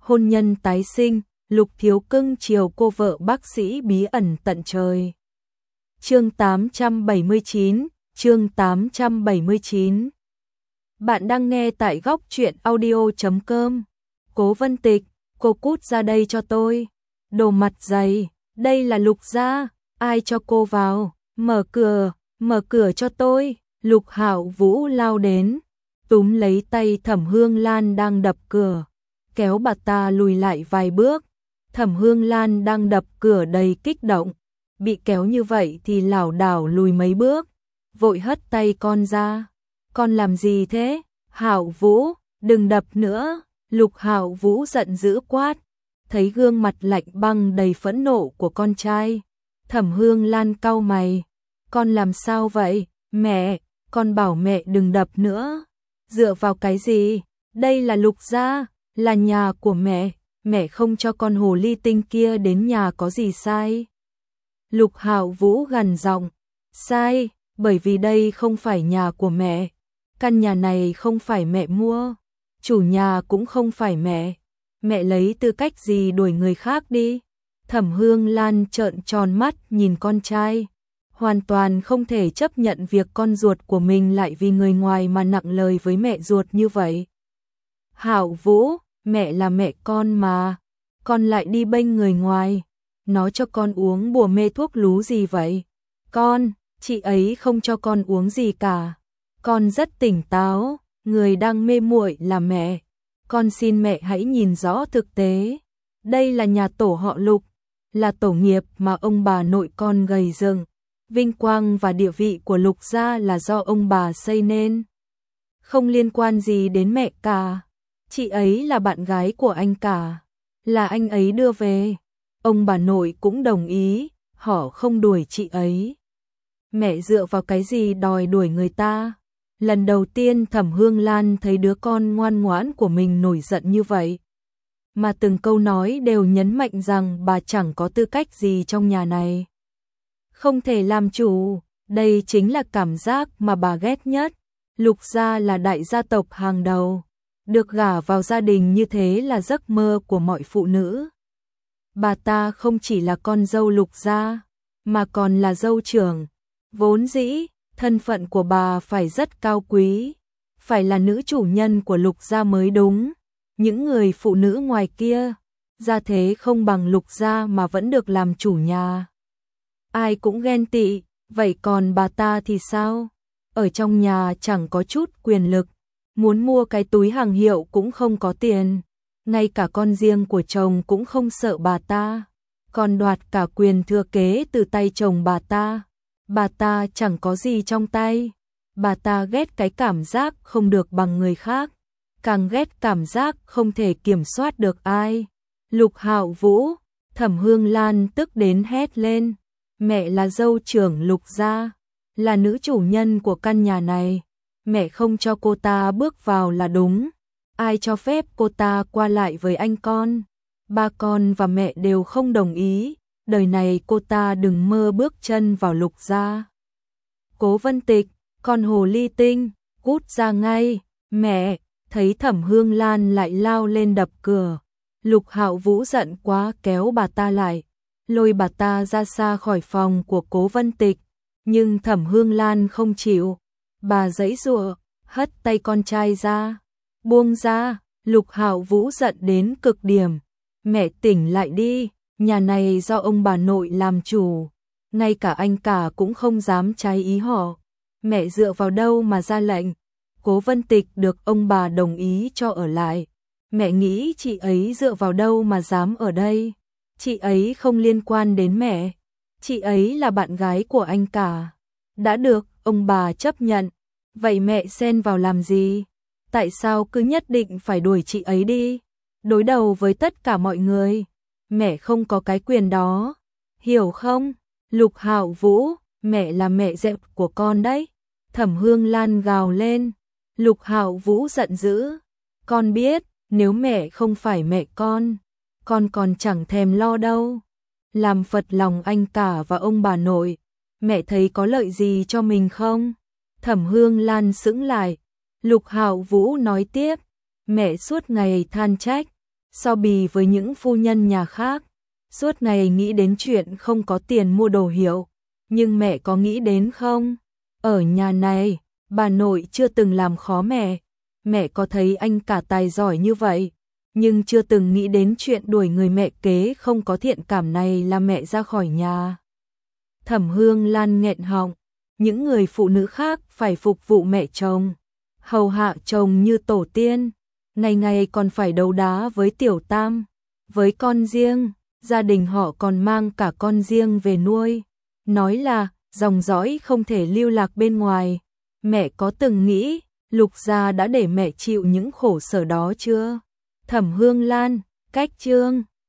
hôn nhân tái sinh, Lục Thiếu cưng chiều cô vợ bác sĩ bí ẩn tận trời. Chương 879, chương 879. Bạn đang nghe tại góc truyện audio.com. Cố Vân Tịch, cô cút ra đây cho tôi. Đồ mặt dày, đây là Lục gia, ai cho cô vào, mở cửa cho tôi. Lục Hạo Vũ lao đến, túm lấy tay Thẩm Hương Lan đang đập cửa, kéo bà ta lùi lại vài bước. Thẩm Hương Lan đang đập cửa đầy kích động, bị kéo như vậy thì lảo đảo lùi mấy bước, vội hất tay con ra. Con làm gì thế? Hạo Vũ, đừng đập nữa. Lục Hạo Vũ giận dữ quát, thấy gương mặt lạnh băng đầy phẫn nộ của con trai. Thẩm Hương Lan cau mày, con làm sao vậy? Mẹ, con bảo mẹ đừng đập nữa. Dựa vào cái gì? Đây là Lục gia, là nhà của mẹ. Mẹ không cho con hồ ly tinh kia đến nhà có gì sai? Lục Hạo Vũ gằn giọng, sai, bởi vì đây không phải nhà của mẹ. Căn nhà này không phải mẹ mua, chủ nhà cũng không phải mẹ. Mẹ lấy tư cách gì đuổi người khác đi? Thẩm Hương Lan trợn tròn mắt nhìn con trai, hoàn toàn không thể chấp nhận việc con ruột của mình lại vì người ngoài mà nặng lời với mẹ ruột như vậy. Hạo Vũ, mẹ là mẹ con mà, con lại đi bênh người ngoài. Nó cho con uống bùa mê thuốc lú gì vậy? Chị ấy không cho con uống gì cả. Con rất tỉnh táo, người đang mê muội là mẹ. Con xin mẹ hãy nhìn rõ thực tế. Đây là nhà tổ họ Lục, là tổ nghiệp mà ông bà nội con gầy dựng. Vinh quang và địa vị của Lục gia là do ông bà xây nên, không liên quan gì đến mẹ cả. Chị ấy là bạn gái của anh cả, là anh ấy đưa về. Ông bà nội cũng đồng ý, họ không đuổi chị ấy. Mẹ dựa vào cái gì đòi đuổi người ta? Lần đầu tiên Thẩm Hương Lan thấy đứa con ngoan ngoãn của mình nổi giận như vậy, mà từng câu nói đều nhấn mạnh rằng bà chẳng có tư cách gì trong nhà này, không thể làm chủ. Đây chính là cảm giác mà bà ghét nhất. Lục gia là đại gia tộc hàng đầu, được gả vào gia đình như thế là giấc mơ của mọi phụ nữ. Bà ta không chỉ là con dâu Lục gia, mà còn là dâu trưởng. Vốn dĩ, thân phận của bà phải rất cao quý, phải là nữ chủ nhân của Lục gia mới đúng. Những người phụ nữ ngoài kia, gia thế không bằng Lục gia mà vẫn được làm chủ nhà, ai cũng ghen tị. Vậy còn bà ta thì sao? Ở trong nhà chẳng có chút quyền lực, muốn mua cái túi hàng hiệu cũng không có tiền, ngay cả con riêng của chồng cũng không sợ bà ta, còn đoạt cả quyền thừa kế từ tay chồng bà ta. Bà ta chẳng có gì trong tay. Bà ta ghét cái cảm giác không được bằng người khác, càng ghét cảm giác không thể kiểm soát được ai. Lục Hạo Vũ, Thẩm Hương Lan tức đến hét lên, mẹ là dâu trưởng Lục gia, là nữ chủ nhân của căn nhà này. Mẹ không cho cô ta bước vào là đúng. Ai cho phép cô ta qua lại với anh con? Ba con và mẹ đều không đồng ý. Đời này cô ta đừng mơ bước chân vào Lục gia. Cố Vân Tịch, con hồ ly tinh, cút ra ngay. Mẹ, thấy Thẩm Hương Lan lại lao lên đập cửa, Lục Hạo Vũ giận quá kéo bà ta lại, lôi bà ta ra xa khỏi phòng của Cố Vân Tịch. Nhưng Thẩm Hương Lan không chịu, bà giãy giụa, hất tay con trai ra. Buông ra. Lục Hạo Vũ giận đến cực điểm. Mẹ tỉnh lại đi, nhà này do ông bà nội làm chủ, ngay cả anh cả cũng không dám trái ý họ. Mẹ dựa vào đâu mà ra lệnh? Cố Vân Tịch được ông bà đồng ý cho ở lại. Mẹ nghĩ chị ấy dựa vào đâu mà dám ở đây? Chị ấy không liên quan đến mẹ, chị ấy là bạn gái của anh cả. Đã được, ông bà chấp nhận. Vậy mẹ xen vào làm gì? Tại sao cứ nhất định phải đuổi chị ấy đi? Đối đầu với tất cả mọi người. Mẹ không có cái quyền đó, hiểu không? Lục Hạo Vũ, mẹ là mẹ dẹp của con đấy. Thẩm Hương Lan gào lên. Lục Hạo Vũ giận dữ. Con biết, nếu mẹ không phải mẹ con còn chẳng thèm lo đâu. Làm phật lòng anh cả và ông bà nội, mẹ thấy có lợi gì cho mình không? Thẩm Hương Lan sững lại. Lục Hạo Vũ nói tiếp, mẹ suốt ngày than trách, so bì với những phu nhân nhà khác, suốt ngày nghĩ đến chuyện không có tiền mua đồ hiệu. Nhưng mẹ có nghĩ đến không? Ở nhà này, bà nội chưa từng làm khó mẹ. Mẹ có thấy anh cả tài giỏi như vậy, nhưng chưa từng nghĩ đến chuyện đuổi người mẹ kế không có thiện cảm này là mẹ ra khỏi nhà. Thẩm Hương Lan nghẹn họng, những người phụ nữ khác phải phục vụ mẹ chồng, hầu hạ chồng như tổ tiên, ngày ngày còn phải đấu đá với Tiểu Tam, với con riêng, gia đình họ còn mang cả con riêng về nuôi, nói là dòng dõi không thể lưu lạc bên ngoài. Mẹ có từng nghĩ Lục gia đã để mẹ chịu những khổ sở đó chưa? Thẩm Hương Lan, cách chương